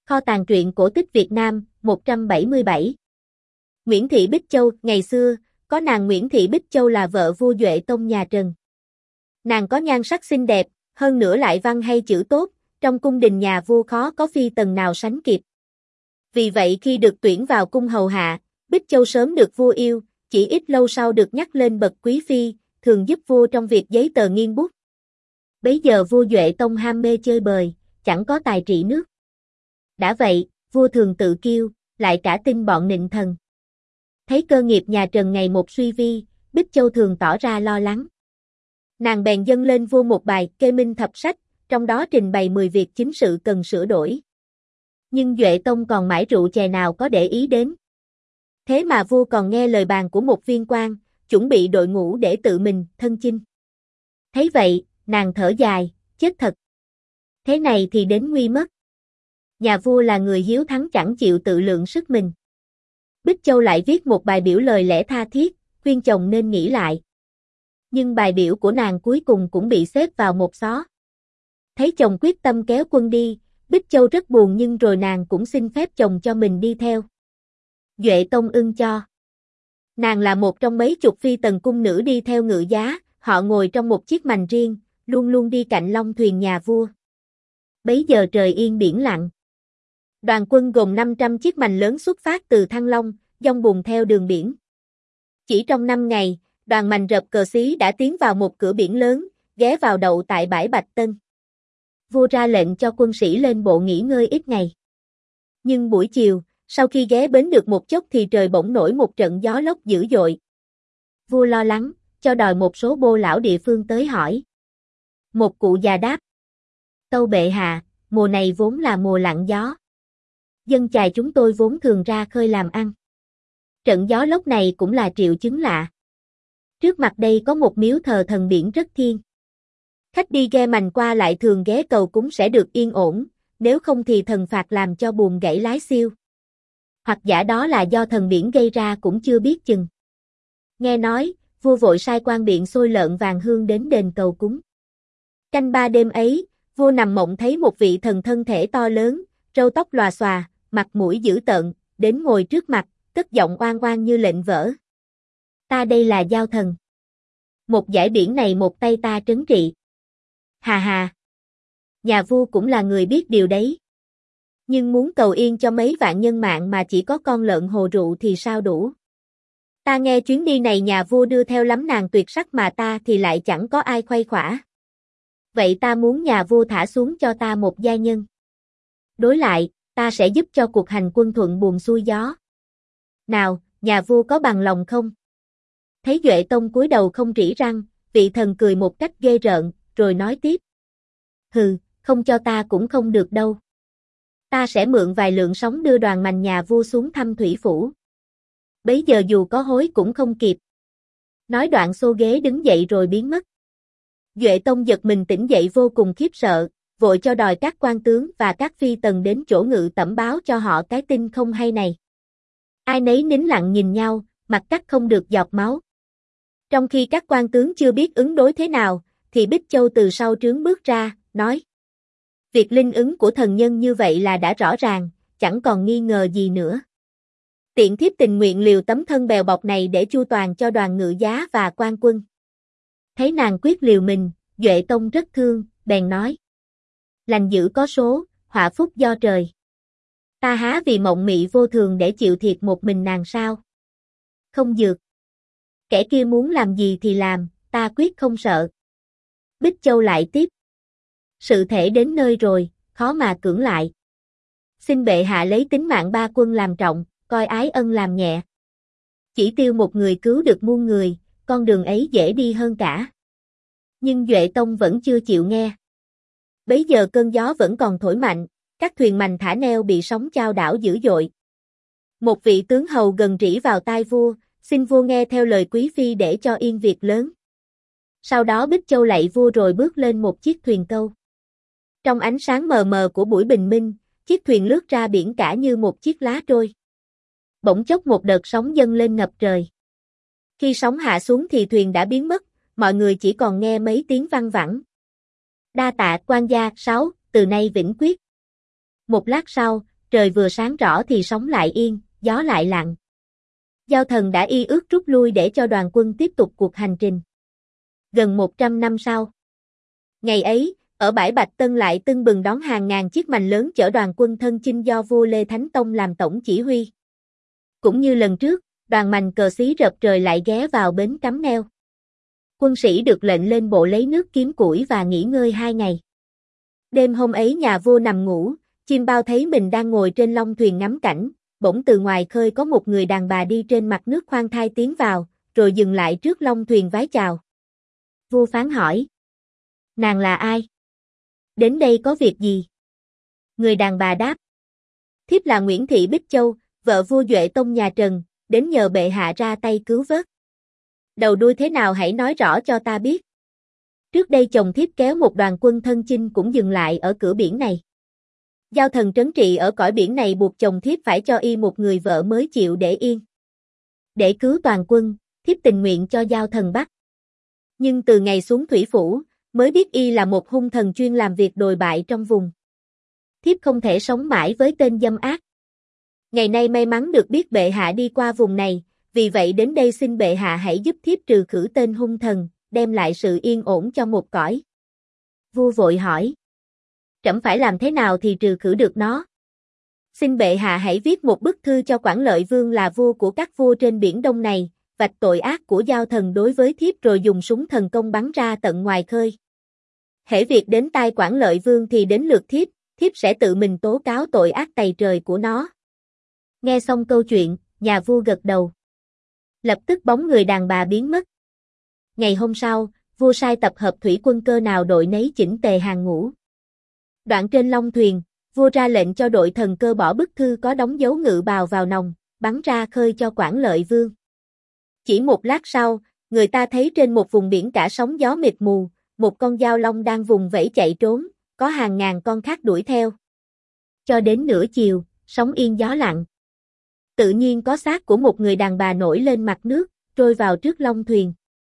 Kho tàng truyện cổ tích Việt Nam, 177. Nguyễn Thị Bích Châu, ngày xưa, có nàng Nguyễn Thị Bích Châu là vợ vua Duệ Tông nhà Trần. Nàng có nhan sắc xinh đẹp, hơn nữa lại văn hay chữ tốt, trong cung đình nhà vua khó có phi tần nào sánh kịp. Vì vậy khi được tuyển vào cung hầu hạ, Bích Châu sớm được vua yêu, chỉ ít lâu sau được nhắc lên bậc quý phi, thường giúp vua trong việc giấy tờ nghiên bút. Bấy giờ vua Duệ Tông ham mê chơi bời, chẳng có tài trị nước. Đã vậy, vua thường tự kiêu, lại cả tin bọn nịnh thần. Thấy cơ nghiệp nhà Trần ngày một suy vi, Bích Châu thường tỏ ra lo lắng. Nàng bèn dâng lên vua một bài kê minh thập sách, trong đó trình bày 10 việc chính sự cần sửa đổi. Nhưng Duệ Tông còn mãi rượu chè nào có để ý đến. Thế mà vua còn nghe lời bàn của một viên quan, chuẩn bị đội ngũ để tự mình thân chinh. Thấy vậy, nàng thở dài, chết thật. Thế này thì đến nguy mất. Nhà vua là người hiếu thắng chẳng chịu tự lượng sức mình. Bích Châu lại viết một bài biểu lời lẽ tha thiết, khuyên chồng nên nghĩ lại. Nhưng bài biểu của nàng cuối cùng cũng bị xếp vào một xó. Thấy chồng quyết tâm kéo quân đi, Bích Châu rất buồn nhưng rồi nàng cũng xin phép chồng cho mình đi theo. Duệ Tông ưng cho. Nàng là một trong mấy chục phi tần cung nữ đi theo ngự giá, họ ngồi trong một chiếc mành riêng, luôn luôn đi cạnh long thuyền nhà vua. Bấy giờ trời yên biển lặng. Đoàn quân gồm 500 chiếc mành lớn xuất phát từ Thăng Long, dong buồm theo đường biển. Chỉ trong 5 ngày, đoàn mành rợp cờ xí đã tiến vào một cửa biển lớn, ghé vào đậu tại bãi Bạch Tân. Vua ra lệnh cho quân sĩ lên bộ nghỉ ngơi ít ngày. Nhưng buổi chiều, sau khi ghé bến được một chốc thì trời bỗng nổi một trận gió lốc dữ dội. Vua lo lắng, cho đòi một số bô lão địa phương tới hỏi. Một cụ già đáp: Tâu bệ hạ, mùa này vốn là mùa lặng gió. Dân chài chúng tôi vốn thường ra khơi làm ăn. Trận gió lốc này cũng là triệu chứng lạ. Trước mặt đây có một miếu thờ thần biển rất thiêng. Khách đi ghe mành qua lại thường ghé cầu cúng sẽ được yên ổn, nếu không thì thần phạt làm cho buồm gãy lái xiêu. Hoặc giả đó là do thần biển gây ra cũng chưa biết chừng. Nghe nói, vua vội sai quan biện xôi lợn vàng hương đến đền cầu cúng. Canh 3 đêm ấy, vua nằm mộng thấy một vị thần thân thể to lớn, râu tóc lòa xòa, mặt mũi dữ tợn, đến ngồi trước mặt, cất giọng oan oan như lệnh vỡ. Ta đây là Giao Thần. Một dải biển này một tay ta trấn trị. Hà hà. Nhà vua cũng là người biết điều đấy. Nhưng muốn cầu yên cho mấy vạn nhân mạng mà chỉ có con lợn hồ rượu thì sao đủ. Ta nghe chuyến đi này nhà vua đưa theo lắm nàng tuyệt sắc mà ta thì lại chẳng có ai khuây khỏa. Vậy ta muốn nhà vua thả xuống cho ta một giai nhân. Đối lại, ta sẽ giúp cho cuộc hành quân thuận buồm xuôi gió. Nào, nhà vua có bằng lòng không? Thấy Duệ Tông cúi đầu không rỉ răng, vị thần cười một cách ghê rợn, rồi nói tiếp. Hừ, không cho ta cũng không được đâu. Ta sẽ mượn vài lượng sóng đưa đoàn mành nhà vua xuống thăm thủy phủ. Bấy giờ dù có hối cũng không kịp. Nói đoạn xô ghế đứng dậy rồi biến mất. Duệ Tông giật mình tỉnh dậy vô cùng khiếp sợ, vội cho đòi các quan tướng và các phi tần đến chỗ ngự tẩm báo cho họ cái tin không hay này. Ai nấy nín lặng nhìn nhau, mặt cắt không được giọt máu. Trong khi các quan tướng chưa biết ứng đối thế nào, thì Bích Châu từ sau trướng bước ra, nói. Việc linh ứng của thần nhân như vậy là đã rõ ràng, chẳng còn nghi ngờ gì nữa. Tiện thiếp tình nguyện liều tấm thân bèo bọc này để chu toàn cho đoàn ngự giá và quan quân. Thấy nàng quyết liều mình, Duệ Tông rất thương, bèn nói. Lành dữ có số, họa phúc do trời. Ta há vì mộng mị vô thường để chịu thiệt một mình nàng sao? Không dược. Kẻ kia muốn làm gì thì làm, ta quyết không sợ. Bích Châu lại tiếp. Sự thể đến nơi rồi, khó mà cưỡng lại. Xin bệ hạ lấy tính mạng ba quân làm trọng, coi ái ân làm nhẹ. Chỉ tiêu một người cứu được muôn người, con đường ấy dễ đi hơn cả. Nhưng Duệ Tông vẫn chưa chịu nghe. Bấy giờ cơn gió vẫn còn thổi mạnh, các thuyền mành thả neo bị sóng chao đảo dữ dội. Một vị tướng hầu gần rỉ vào tai vua, xin vua nghe theo lời quý phi để cho yên việc lớn. Sau đó Bích Châu lạy vua rồi bước lên một chiếc thuyền câu. Trong ánh sáng mờ mờ của buổi bình minh, chiếc thuyền lướt ra biển cả như một chiếc lá trôi. Bỗng chốc một đợt sóng dâng lên ngập trời. Khi sóng hạ xuống thì thuyền đã biến mất, mọi người chỉ còn nghe mấy tiếng văng vẳng. Đa tạ quan gia 6, từ nay vĩnh quyết. Một lát sau, trời vừa sáng rõ thì sóng lại yên, gió lại lặng. Giao Thần đã y ước rút lui để cho đoàn quân tiếp tục cuộc hành trình. Gần 100 năm sau. Ngày ấy, ở bãi Bạch Tân lại tưng bừng đón hàng ngàn chiếc mành lớn chở đoàn quân thân chinh do vua Lê Thánh Tông làm tổng chỉ huy. Cũng như lần trước, đoàn mành cờ xí rợp trời lại ghé vào bến cắm neo. Quân sĩ được lệnh lên bộ lấy nước kiếm củi và nghỉ ngơi 2 ngày. Đêm hôm ấy nhà vua nằm ngủ, chim bao thấy mình đang ngồi trên long thuyền ngắm cảnh, bỗng từ ngoài khơi có một người đàn bà đi trên mặt nước khoan thai tiến vào, rồi dừng lại trước long thuyền vái chào. Vua phán hỏi. Nàng là ai? Đến đây có việc gì? Người đàn bà đáp. Thiếp là Nguyễn Thị Bích Châu, vợ vua Duệ Tông nhà Trần, đến nhờ bệ hạ ra tay cứu vớt. Đầu đuôi thế nào hãy nói rõ cho ta biết. Trước đây chồng thiếp kéo một đoàn quân thân chinh cũng dừng lại ở cửa biển này. Giao Thần trấn trị ở cõi biển này buộc chồng thiếp phải cho y một người vợ mới chịu để yên. Để cứu toàn quân, thiếp tình nguyện cho Giao Thần bắt. Nhưng từ ngày xuống thủy phủ, mới biết y là một hung thần chuyên làm việc đồi bại trong vùng. Thiếp không thể sống mãi với tên dâm ác. Ngày nay may mắn được biết bệ hạ đi qua vùng này, vì vậy đến đây xin bệ hạ hãy giúp thiếp trừ khử tên hung thần, đem lại sự yên ổn cho một cõi. Vua vội hỏi. Trẫm phải làm thế nào thì trừ khử được nó? Xin bệ hạ hãy viết một bức thư cho Quảng Lợi Vương là vua của các vua trên biển Đông này, vạch tội ác của Giao Thần đối với thiếp rồi dùng súng thần công bắn ra tận ngoài khơi. Hễ việc đến tai Quảng Lợi Vương thì đến lượt thiếp sẽ tự mình tố cáo tội ác tày trời của nó. Nghe xong câu chuyện, nhà vua gật đầu. Lập tức bóng người đàn bà biến mất. Ngày hôm sau, vua sai tập hợp thủy quân cơ nào đội nấy chỉnh tề hàng ngũ. Đoạn trên long thuyền, vua ra lệnh cho đội thần cơ bỏ bức thư có đóng dấu ngự bào vào nòng, bắn ra khơi cho Quảng Lợi Vương. Chỉ một lát sau, người ta thấy trên một vùng biển cả sóng gió mịt mù, một con dao long đang vùng vẫy chạy trốn, có hàng ngàn con khác đuổi theo. Cho đến nửa chiều, sóng yên gió lặng. Tự nhiên có xác của một người đàn bà nổi lên mặt nước, trôi vào trước long thuyền.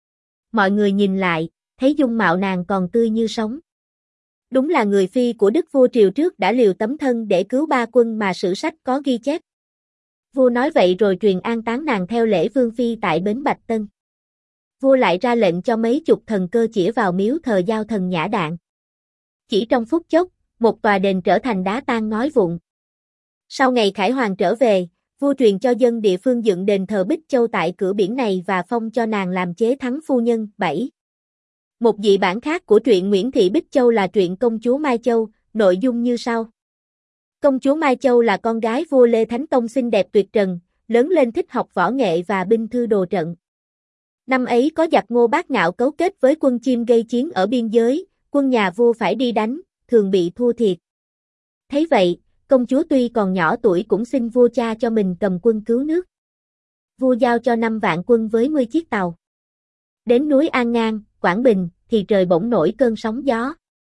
Mọi người nhìn lại, thấy dung mạo nàng còn tươi như sống. Đúng là người phi của đức vua triều trước đã liều tấm thân để cứu 3 quân mà sử sách có ghi chép. Vua nói vậy rồi truyền an táng nàng theo lễ vương phi tại bến Bạch Tân. Vua lại ra lệnh cho mấy chục thần cơ chĩa vào miếu thờ Giao Thần nhả đạn. Chỉ trong phút chốc, một tòa đền trở thành đá tan ngói vụn. Sau ngày khải hoàn trở về, vua truyền cho dân địa phương dựng đền thờ Bích Châu tại cửa biển này và phong cho nàng làm chế thắng phu nhân. 7. Một dị bản khác của truyện Nguyễn Thị Bích Châu là truyện Công chúa Mai Châu, nội dung như sau. Công chúa Mai Châu là con gái vua Lê Thánh Tông xinh đẹp tuyệt trần, lớn lên thích học võ nghệ và binh thư đồ trận. Năm ấy có giặc Ngô Bác Ngạo cấu kết với quân Chiêm gây chiến ở biên giới, quân nhà vua phải đi đánh, thường bị thua thiệt. Thấy vậy, công chúa tuy còn nhỏ tuổi cũng xin vua cha cho mình cầm quân cứu nước. Vua giao cho 5 vạn quân với 10 chiếc tàu. Đến núi An Ngang, Quảng Bình, thì trời bỗng nổi cơn sóng gió.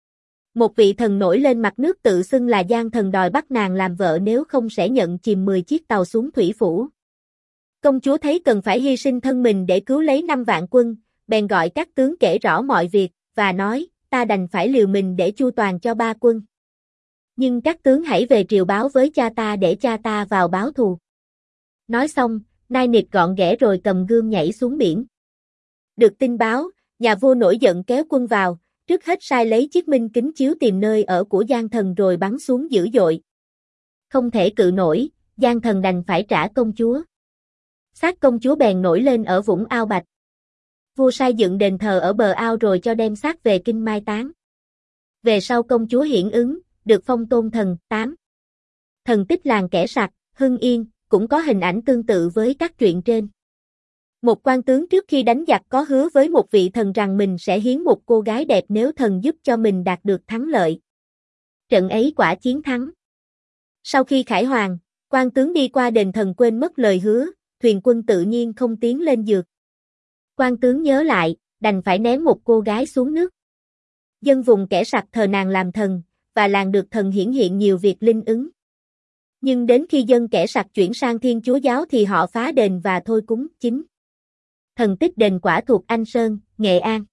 Một vị thần nổi lên mặt nước tự xưng là Giang Thần đòi bắt nàng làm vợ nếu không sẽ nhận chìm 10 chiếc tàu xuống thủy phủ. Công chúa thấy cần phải hy sinh thân mình để cứu lấy 5 vạn quân, bèn gọi các tướng kể rõ mọi việc, và nói, ta đành phải liều mình để chu toàn cho 3 quân. Nhưng các tướng hãy về triều báo với cha ta để cha ta vào báo thù. Nói xong, nai nịt gọn ghẽ rồi cầm gươm nhảy xuống biển. Được tin báo, nhà vua nổi giận kéo quân vào, trước hết sai lấy chiếc minh kính chiếu tìm nơi ở của Giang Thần rồi bắn xuống dữ dội. Không thể cự nổi, Giang Thần đành phải trả công chúa. Xác công chúa bèn nổi lên ở vũng ao Bạch. Vua sai dựng đền thờ ở bờ ao rồi cho đem xác về kinh mai táng. Về sau công chúa hiển ứng, được phong tôn thần. 8. Thần tích làng Kẻ Sặc, Hưng Yên, cũng có hình ảnh tương tự với các truyện trên. Một quan tướng trước khi đánh giặc có hứa với một vị thần rằng mình sẽ hiến một cô gái đẹp nếu thần giúp cho mình đạt được thắng lợi. Trận ấy quả chiến thắng. Sau khi khải hoàn, quan tướng đi qua đền thần quên mất lời hứa, thuyền quân tự nhiên không tiến lên dược. Quan tướng nhớ lại, đành phải ném một cô gái xuống nước. Dân vùng Kẻ Sặc thờ nàng làm thần, và làng được thần hiển hiện nhiều việc linh ứng. Nhưng đến khi dân Kẻ Sặc chuyển sang Thiên Chúa giáo thì họ phá đền và thôi cúng. 9. Thần tích đền Quả thuộc Anh Sơn, Nghệ An.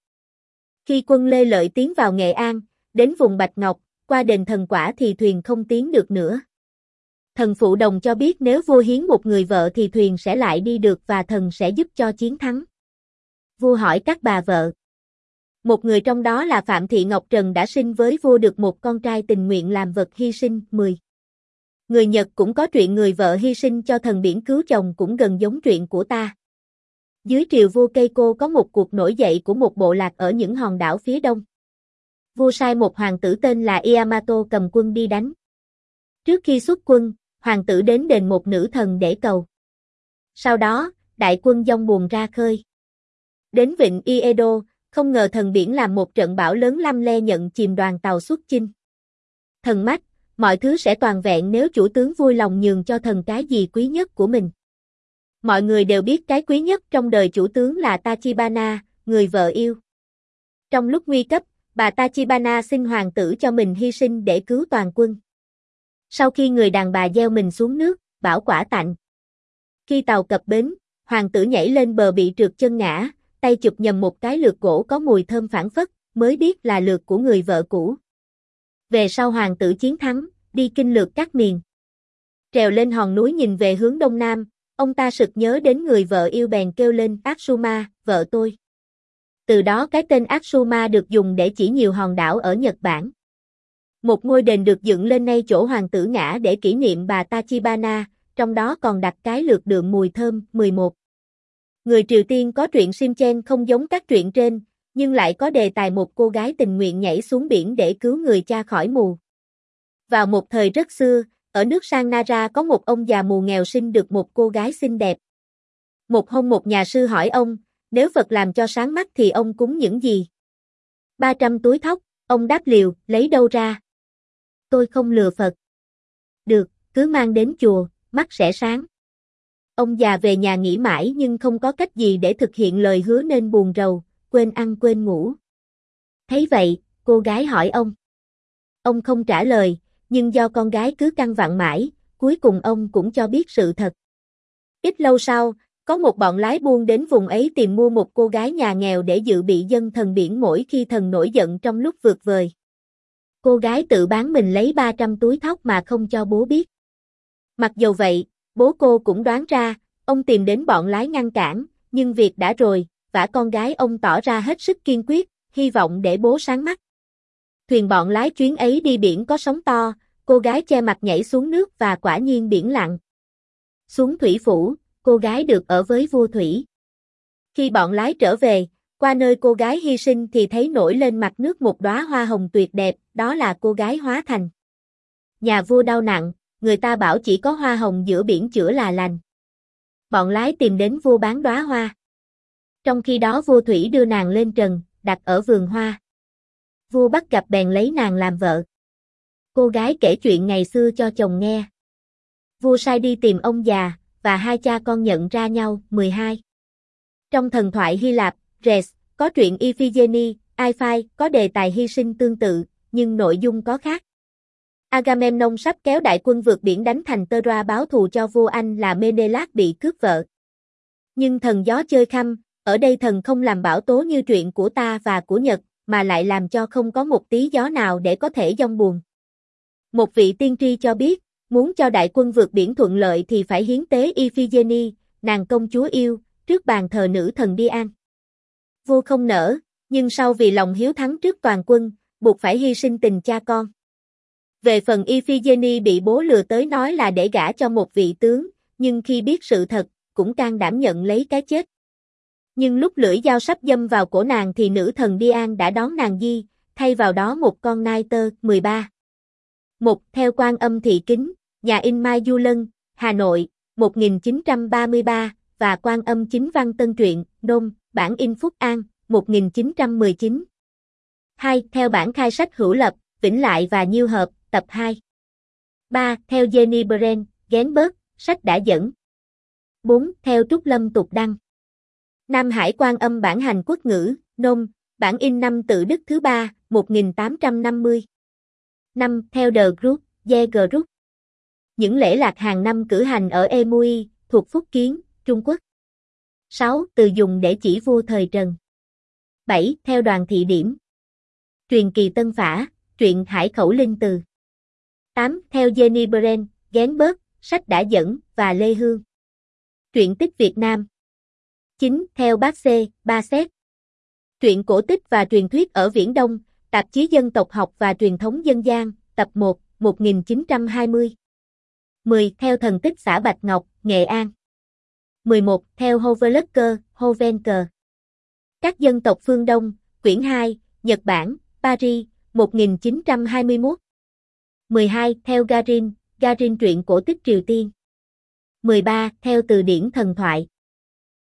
Khi quân Lê Lợi tiến vào Nghệ An, đến vùng Bạch Ngọc, qua đền thần Quả thì thuyền không tiến được nữa. Thần phụ đồng cho biết nếu vua hiến một người vợ thì thuyền sẽ lại đi được và thần sẽ giúp cho chiến thắng. Vua hỏi các bà vợ. Một người trong đó là Phạm Thị Ngọc Trần đã sinh với vua được một con trai tình nguyện làm vật hy sinh. 10. Người Nhật cũng có truyện người vợ hy sinh cho thần biển cứu chồng cũng gần giống truyện của ta. Dưới triều vua Keiko có một cuộc nổi dậy của một bộ lạc ở những hòn đảo phía đông. Vua sai một hoàng tử tên là Yamato cầm quân đi đánh. Trước khi xuất quân, hoàng tử đến đền một nữ thần để cầu. Sau đó, đại quân dông buồm ra khơi. Đến vịnh Iedo, không ngờ thần biển làm một trận bão lớn lăm le nhận chìm đoàn tàu xuất chinh. Thần mách, mọi thứ sẽ toàn vẹn nếu chủ tướng vui lòng nhường cho thần cái gì quý nhất của mình. Mọi người đều biết cái quý nhất trong đời chủ tướng là Tachibana, người vợ yêu. Trong lúc nguy cấp, bà Tachibana xin hoàng tử cho mình hy sinh để cứu toàn quân. Sau khi người đàn bà gieo mình xuống nước, bão quả tạnh. Khi tàu cập bến, hoàng tử nhảy lên bờ bị trượt chân ngã, tay chụp nhầm một cái lược gỗ có mùi thơm phảng phất, mới biết là lược của người vợ cũ. Về sau hoàng tử chiến thắng, đi kinh lược các miền. Trèo lên hòn núi nhìn về hướng đông nam, ông ta sực nhớ đến người vợ yêu bèn kêu lên Atsuma, vợ tôi. Từ đó cái tên Atsuma được dùng để chỉ nhiều hòn đảo ở Nhật Bản. Một ngôi đền được dựng lên ngay chỗ hoàng tử ngã để kỷ niệm bà Tachibana, trong đó còn đặt cái lược đượm mùi thơm. 11. Người Triều Tiên có truyện Shimchen không giống các truyện trên, nhưng lại có đề tài một cô gái tình nguyện nhảy xuống biển để cứu người cha khỏi mù. Vào một thời rất xưa, ở nước Sang Nara có một ông già mù nghèo sinh được một cô gái xinh đẹp. Một hôm một nhà sư hỏi ông, nếu Phật làm cho sáng mắt thì ông cúng những gì? 300 túi thóc, ông đáp liều, lấy đâu ra? Tôi không lừa Phật. Được, cứ mang đến chùa, mắt sẽ sáng. Ông già về nhà nghĩ mãi nhưng không có cách gì để thực hiện lời hứa nên buồn rầu, quên ăn quên ngủ. Thấy vậy, cô gái hỏi ông. Ông không trả lời, nhưng do con gái cứ căn vặn mãi, cuối cùng ông cũng cho biết sự thật. Ít lâu sau, có một bọn lái buôn đến vùng ấy tìm mua một cô gái nhà nghèo để dự bị dâng thần biển mỗi khi thần nổi giận trong lúc vượt vời. Cô gái tự bán mình lấy 300 túi thóc mà không cho bố biết. Mặc dù vậy, bố cô cũng đoán ra, ông tìm đến bọn lái ngăn cản, nhưng việc đã rồi, vả con gái ông tỏ ra hết sức kiên quyết, hy vọng để bố sáng mắt. Thuyền bọn lái chuyến ấy đi biển có sóng to, cô gái che mặt nhảy xuống nước và quả nhiên biển lặng. Xuống thủy phủ, cô gái được ở với vua thủy. Khi bọn lái trở về, qua nơi cô gái hy sinh thì thấy nổi lên mặt nước một đóa hoa hồng tuyệt đẹp, đó là cô gái hóa thành. Nhà vua đau nặng, người ta bảo chỉ có hoa hồng giữa biển chữa là lành. Bọn lái tìm đến vua bán đóa hoa. Trong khi đó vua thủy đưa nàng lên trần, đặt ở vườn hoa. Vua bắt gặp bèn lấy nàng làm vợ. Cô gái kể chuyện ngày xưa cho chồng nghe. Vua sai đi tìm ông già, và hai cha con nhận ra nhau. 12. Trong thần thoại Hy Lạp, Rhea, có truyện Iphigenia, Iphai, có đề tài hy sinh tương tự, nhưng nội dung có khác. Agamemnon sắp kéo đại quân vượt biển đánh thành Troa báo thù cho vua anh là Menelaus bị cướp vợ. Nhưng thần gió chơi khăm, ở đây thần không làm bão tố như truyện của ta và của Nhật, mà lại làm cho không có một tí gió nào để có thể giông buồn. Một vị tiên tri cho biết, muốn cho đại quân vượt biển thuận lợi thì phải hiến tế Iphigenia, nàng công chúa yêu, trước bàn thờ nữ thần Dian. Vua không nỡ, nhưng sau vì lòng hiếu thắng trước toàn quân, buộc phải hy sinh tình cha con. Về phần Iphigenia bị bố lừa tới nói là để gả cho một vị tướng, nhưng khi biết sự thật, cũng can đảm nhận lấy cái chết. Nhưng lúc lưỡi dao sắp đâm vào cổ nàng thì nữ thần Dian đã đón nàng di, thay vào đó một con nai tơ. 13. Một theo Quan Âm Thị Kính, nhà in Mai Du Lân, Hà Nội, 1933, và Quan Âm Chính Văn Tân Truyện, Nôm, bản in Phúc An, 1919. 2. Theo bản khai sách hữu lập, Vĩnh Lại và Nhiêu Hợp, tập 2. 3. Theo Jenny Brand, Genberg, sách đã dẫn. 4. Theo Trúc Lâm Tục Đăng. Nam Hải Quan Âm bản hành quốc ngữ, Nôm, bản in năm Tự Đức thứ 3, 1850. 5. Theo The Group, The Group. Những lễ lạc hàng năm cử hành ở Emui, thuộc Phúc Kiến, Trung Quốc. 6. Từ dùng để chỉ vua thời Trần. 7. Theo Đoàn Thị Điểm. Truyền kỳ Tân Phả, truyện Hải Khẩu Linh Từ. 8. Theo Jenny Brand, Genberg, Sách đã dẫn và Lê Hương. Truyện tích Việt Nam. 9. Theo bác C. Ba Xét. Truyện cổ tích và truyền thuyết ở Viễn Đông, tạp chí Dân tộc học và truyền thống dân gian, tập 1, 1920. 10. Theo thần tích xã Bạch Ngọc, Nghệ An. 11. Theo Hoverlucker, Hovenker. Các dân tộc phương Đông, quyển 2, Nhật Bản, Paris, 1921. 12. Theo Garin, Garin truyện cổ tích Triều Tiên. 13. Theo từ điển thần thoại.